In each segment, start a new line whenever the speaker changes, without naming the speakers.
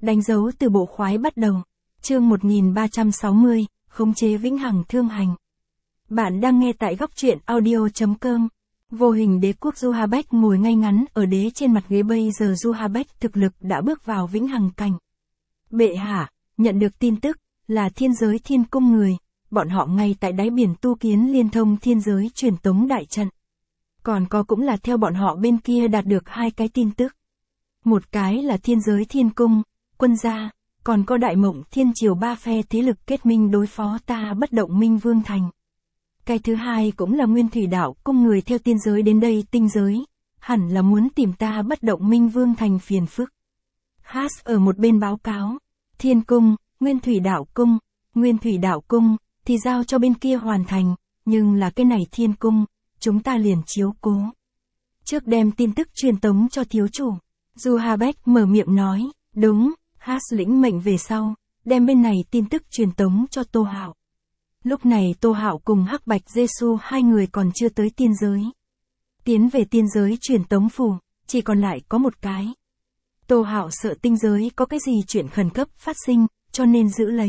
Đánh dấu từ bộ khoái bắt đầu. Chương 1360, khống chế vĩnh hằng thương hành. Bạn đang nghe tại góc truyện audio.com. Vô hình đế quốc Juhabek ngồi ngay ngắn ở đế trên mặt ghế, bây giờ Juhabek thực lực đã bước vào vĩnh hằng cảnh. Bệ hạ, nhận được tin tức, là thiên giới thiên cung người, bọn họ ngay tại đáy biển tu kiến liên thông thiên giới truyền tống đại trận. Còn có cũng là theo bọn họ bên kia đạt được hai cái tin tức. Một cái là thiên giới thiên cung, quân gia, còn có đại mộng thiên triều ba phe thế lực kết minh đối phó ta bất động minh vương thành. Cái thứ hai cũng là nguyên thủy đạo cung người theo tiên giới đến đây tinh giới, hẳn là muốn tìm ta bất động minh vương thành phiền phức. Haas ở một bên báo cáo, thiên cung, nguyên thủy đạo cung, thì giao cho bên kia hoàn thành, nhưng là cái này thiên cung, chúng ta liền chiếu cố. Trước đem tin tức truyền tống cho thiếu chủ, Juhabek mở miệng nói, đúng, Haas lĩnh mệnh về sau, đem bên này tin tức truyền tống cho Tô Hạo. Lúc này Tô Hạo cùng Hắc Bạch Giê-xu hai người còn chưa tới tiên giới. Tiến về tiên giới truyền tống phù, chỉ còn lại có một cái. Tô Hạo sợ tinh giới có cái gì chuyện khẩn cấp phát sinh, cho nên giữ lấy.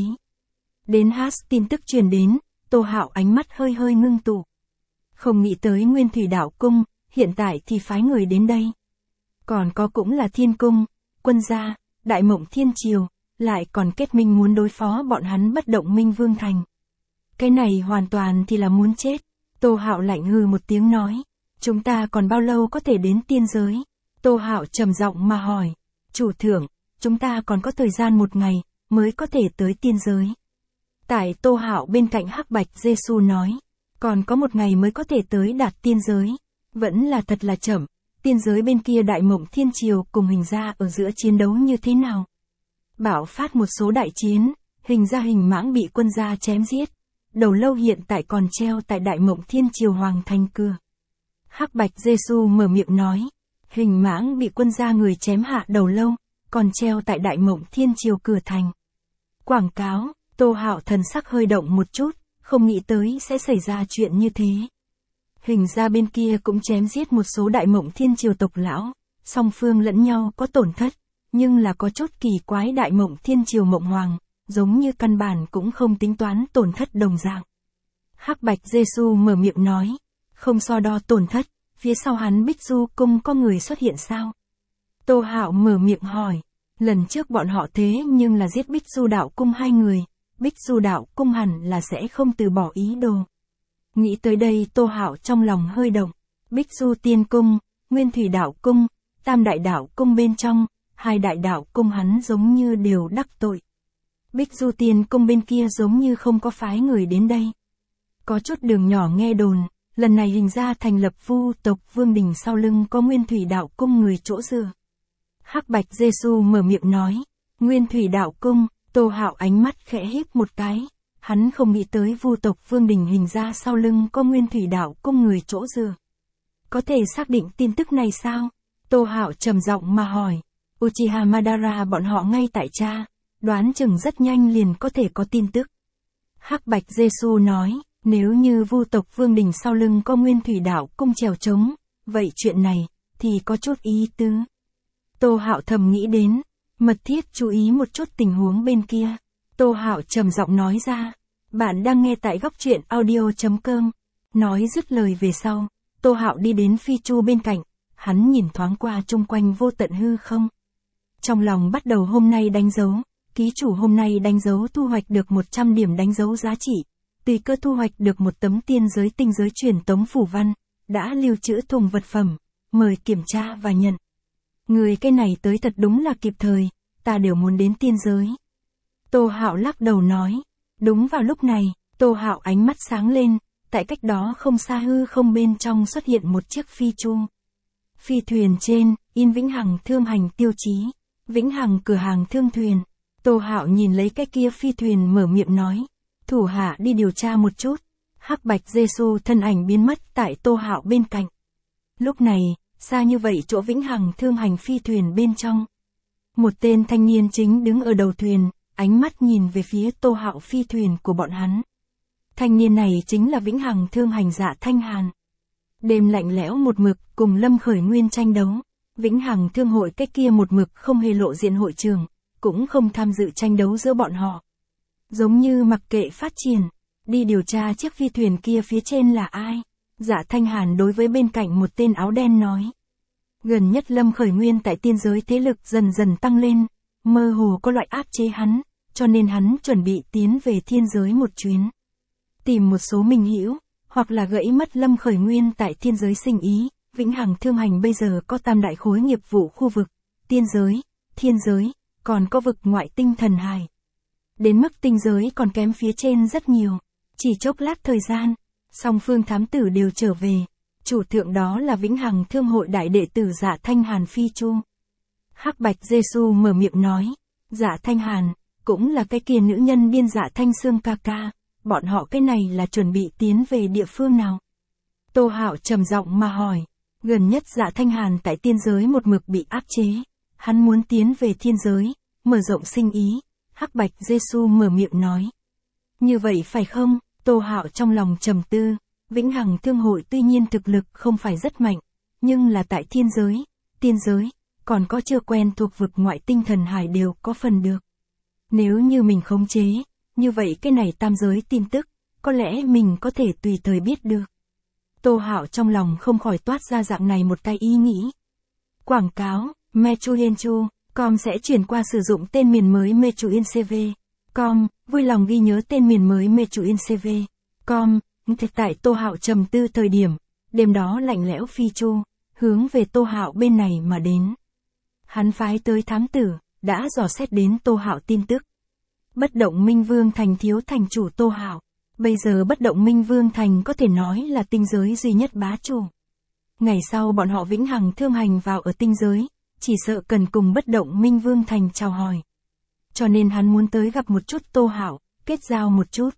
Đến Haas tin tức truyền đến, Tô Hạo ánh mắt hơi hơi ngưng tụ. Không nghĩ tới nguyên thủy đạo cung, hiện tại thì phái người đến đây. Còn có cũng là thiên cung, quân gia, đại mộng thiên triều, lại còn kết minh muốn đối phó bọn hắn bất động minh vương thành. Cái này hoàn toàn thì là muốn chết. Tô Hạo lạnh hừ một tiếng nói, chúng ta còn bao lâu có thể đến tiên giới? Tô Hạo trầm giọng mà hỏi, chủ thượng, chúng ta còn có thời gian 1 ngày, mới có thể tới tiên giới. Tại Tô Hạo bên cạnh Hắc Bạch Giê-xu nói, còn có 1 ngày mới có thể tới đạt tiên giới, vẫn là thật là chậm. Tiên giới bên kia đại mộng thiên triều cùng hình gia ở giữa chiến đấu như thế nào? Bạo phát một số đại chiến, hình gia hình mãng bị quân gia chém giết. Đầu lâu hiện tại còn treo tại đại mộng thiên triều hoàng thành cửa. Hắc Bạch Giê-xu mở miệng nói, hình mãng bị quân gia người chém hạ đầu lâu, còn treo tại đại mộng thiên triều cửa thành. Quảng cáo, Tô Hạo thần sắc hơi động một chút, không nghĩ tới sẽ xảy ra chuyện như thế. Hình gia bên kia cũng chém giết một số đại mộng thiên triều tộc lão, song phương lẫn nhau có tổn thất, nhưng là có chút kỳ quái đại mộng thiên triều mộng hoàng, giống như căn bản cũng không tính toán tổn thất đồng dạng. Hắc Bạch Giê-xu mở miệng nói, không so đo tổn thất, phía sau hắn Bích Du cung có người xuất hiện sao? Tô Hạo mở miệng hỏi, lần trước bọn họ thế nhưng là giết Bích Du đạo cung 2 người, Bích Du đạo cung hẳn là sẽ không từ bỏ ý đồ. Nghĩ tới đây Tô Hạo trong lòng hơi động, Bích Du tiên cung, Nguyên Thủy đạo cung, Tam đại đạo cung bên trong, 2 đại đạo cung hắn giống như đều đắc tội. Bích Du tiên cung bên kia giống như không có phái người đến đây. Có chút đường nhỏ nghe đồn, lần này hình gia thành lập Vu tộc vương đình sau lưng có Nguyên Thủy đạo cung người chỗ dựa. Hắc Bạch Giê-xu mở miệng nói, Nguyên Thủy đạo cung, Tô Hạo ánh mắt khẽ híp một cái. Hắn không nghĩ tới Vu tộc vương đình hình gia sau lưng có Nguyên Thủy đạo cung người chỗ dựa. Có thể xác định tin tức này sao? Tô Hạo trầm giọng mà hỏi. Uchiha Madara bọn họ ngay tại cha, đoán chừng rất nhanh liền có thể có tin tức. Hắc Bạch Giê-xu nói, nếu như Vu tộc vương đình sau lưng có Nguyên Thủy đạo cung chèo chống, vậy chuyện này thì có chút ý tứ. Tô Hạo thầm nghĩ đến, mật thiết chú ý một chút tình huống bên kia. Tô Hạo trầm giọng nói ra, bạn đang nghe tại góc truyện audio.com. Nói dứt lời về sau, Tô Hạo đi đến Phi Chu bên cạnh, hắn nhìn thoáng qua chung quanh vô tận hư không. Trong lòng bắt đầu hôm nay đánh dấu, ký chủ hôm nay đánh dấu thu hoạch được 100 điểm đánh dấu giá trị, tùy cơ thu hoạch được 1 tấm tiên giới tinh giới truyền tống phủ văn, đã lưu trữ thùng vật phẩm, mời kiểm tra và nhận. Người cái này tới thật đúng là kịp thời, ta đều muốn đến tiên giới. Tô Hạo lắc đầu nói, đúng vào lúc này, Tô Hạo ánh mắt sáng lên, tại cách đó không xa hư không bên trong xuất hiện một chiếc phi chu. Phi thuyền trên, in vĩnh hằng thương hành tiêu chí, vĩnh hằng cửa hàng thương thuyền. Tô Hạo nhìn lấy cái kia phi thuyền mở miệng nói, thủ hạ đi điều tra một chút. Hắc Bạch Giê-xu thân ảnh biến mất tại Tô Hạo bên cạnh. Lúc này, xa như vậy chỗ vĩnh hằng thương hành phi thuyền bên trong. Một tên thanh niên chính đứng ở đầu thuyền, ánh mắt nhìn về phía Tô Hạo phi thuyền của bọn hắn. Thanh niên này chính là vĩnh hằng thương hành Dạ Thanh Hàn. Đêm lạnh lẽo một mực cùng Lâm Khởi Nguyên tranh đấu, vĩnh hằng thương hội cái kia một mực không hề lộ diện hội trường, cũng không tham dự tranh đấu giữa bọn họ. Giống như mặc kệ phát triển, đi điều tra chiếc phi thuyền kia phía trên là ai. Dạ Thanh Hàn đối với bên cạnh một tên áo đen nói. Gần nhất Lâm Khởi Nguyên tại tiên giới thế lực dần dần tăng lên, mơ hồ có loại áp chế hắn, cho nên hắn chuẩn bị tiến về thiên giới một chuyến. Tìm một số minh hữu, hoặc là gãy mất Lâm Khởi Nguyên tại thiên giới sinh ý. Vĩnh Hằng Thương Hành bây giờ có tam đại khối nghiệp vụ khu vực, tiên giới, thiên giới, còn có vực ngoại tinh thần hải. Đến mức tinh giới còn kém phía trên rất nhiều. Chỉ chốc lát thời gian, song phương thám tử đều trở về. Chủ thượng đó là Vĩnh Hằng Thương hội đại đệ tử Dạ Thanh Hàn Phi Chu. Hắc Bạch Giê-xu mở miệng nói. Dạ Thanh Hàn, cũng là cái kia nữ nhân điên Dạ Thanh Sương ca ca. Bọn họ cái này là chuẩn bị tiến về địa phương nào? Tô Hạo trầm giọng mà hỏi. Gần nhất Dạ Thanh Hàn tại tiên giới một mực bị áp chế. Hắn muốn tiến về thiên giới, mở rộng sinh ý. Hắc Bạch Giê-xu mở miệng nói. Như vậy phải không? Tô Hạo trong lòng trầm tư. Vĩnh Hằng Thương hội tuy nhiên thực lực không phải rất mạnh, nhưng là tại thiên giới, tiên giới, còn có chưa quen thuộc vực ngoại tinh thần hải đều có phần được. Nếu như mình khống chế, như vậy cái này tam giới tin tức, có lẽ mình có thể tùy thời biết được. Tô Hạo trong lòng không khỏi toát ra dạng này một cái ý nghĩ. Quảng cáo, Mechuyenchu.com sẽ chuyển qua sử dụng tên miền mới Mechuyencv.com, vui lòng ghi nhớ tên miền mới Mechuyencv.com. Tại Tô Hạo trầm tư thời điểm, đêm đó lạnh lẽo Phi Chu, hướng về Tô Hạo bên này mà đến. Hắn phái tới thám tử, đã dò xét đến Tô Hạo tin tức. Bất động Minh Vương Thành thiếu thành chủ Tô Hạo. Bây giờ bất động Minh Vương Thành có thể nói là tinh giới duy nhất bá chủ. Ngày sau bọn họ Vĩnh Hằng Thương Hành vào ở tinh giới, chỉ sợ cần cùng bất động Minh Vương Thành chào hỏi. Cho nên hắn muốn tới gặp một chút Tô Hạo, kết giao một chút.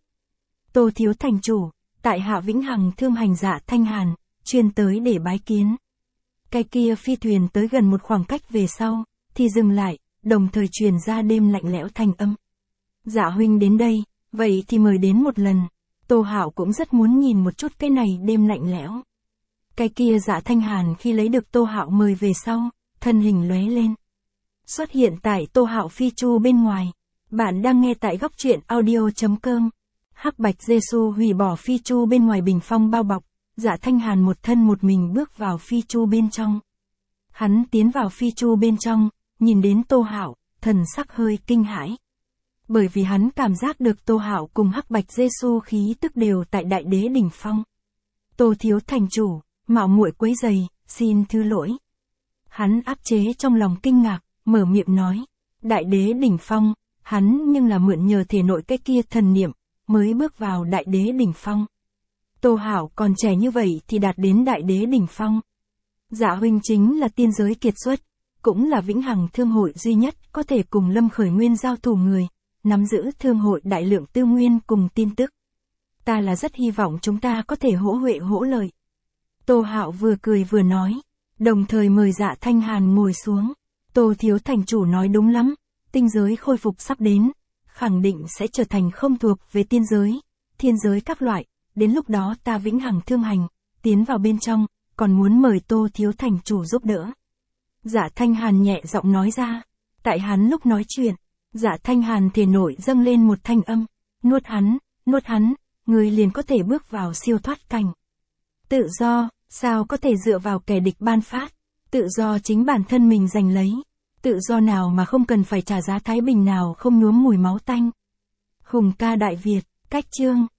Tô thiếu thành chủ, tại hạ Vĩnh Hằng Thương Hành Dạ Thanh Hàn, chuyên tới để bái kiến. Cái kia phi thuyền tới gần một khoảng cách về sau, thì dừng lại, đồng thời truyền ra đêm lạnh lẽo thanh âm. Dạ huynh đến đây, vậy thì mời đến một lần. Tô Hạo cũng rất muốn nhìn một chút cái này đêm lạnh lẽo. Cái kia Dạ Thanh Hàn khi lấy được Tô Hạo mời về sau, thân hình lóe lên. Xuất hiện tại Tô Hạo Phi Chu bên ngoài. Bạn đang nghe tại góc truyện audio.com. Hắc Bạch Giê-xu hủy bỏ Phi Chu bên ngoài bình phong bao bọc. Dạ Thanh Hàn một thân một mình bước vào Phi Chu bên trong. Hắn tiến vào Phi Chu bên trong, nhìn đến Tô Hạo, thần sắc hơi kinh hãi. Bởi vì hắn cảm giác được Tô Hạo cùng Hắc Bạch Giê-xu khí tức đều tại Đại Đế đỉnh phong. Tô thiếu thành chủ, mạo muội quấy rầy, xin thứ lỗi. Hắn áp chế trong lòng kinh ngạc, mở miệng nói. Đại Đế đỉnh phong, hắn nhưng là mượn nhờ thể nội cái kia thần niệm, mới bước vào Đại Đế đỉnh phong. Tô Hạo còn trẻ như vậy thì đạt đến Đại Đế đỉnh phong. Dạ huynh chính là tiên giới kiệt xuất, cũng là Vĩnh Hằng Thương hội duy nhất có thể cùng Lâm Khởi Nguyên giao thủ người, nắm giữ thương hội đại lượng tư nguyên cùng tin tức. Ta là rất hy vọng chúng ta có thể hỗ huệ hỗ lợi. Tô Hạo vừa cười vừa nói, đồng thời mời Dạ Thanh Hàn ngồi xuống. Tô thiếu thành chủ nói đúng lắm, tinh giới khôi phục sắp đến, khẳng định sẽ trở thành không thuộc về tiên giới, thiên giới các loại, đến lúc đó ta Vĩnh Hằng Thương hành, tiến vào bên trong, còn muốn mời Tô thiếu thành chủ giúp đỡ. Dạ Thanh Hàn nhẹ giọng nói ra, tại hắn lúc nói chuyện, Dạ Thanh Hàn thể nội dâng lên một thanh âm, nuốt hắn, người liền có thể bước vào siêu thoát cảnh. Tự do, sao có thể dựa vào kẻ địch ban phát, tự do chính bản thân mình giành lấy, tự do nào mà không cần phải trả giá thái bình nào không nhuốm mùi máu tanh. Hùng ca Đại Việt, cách chương.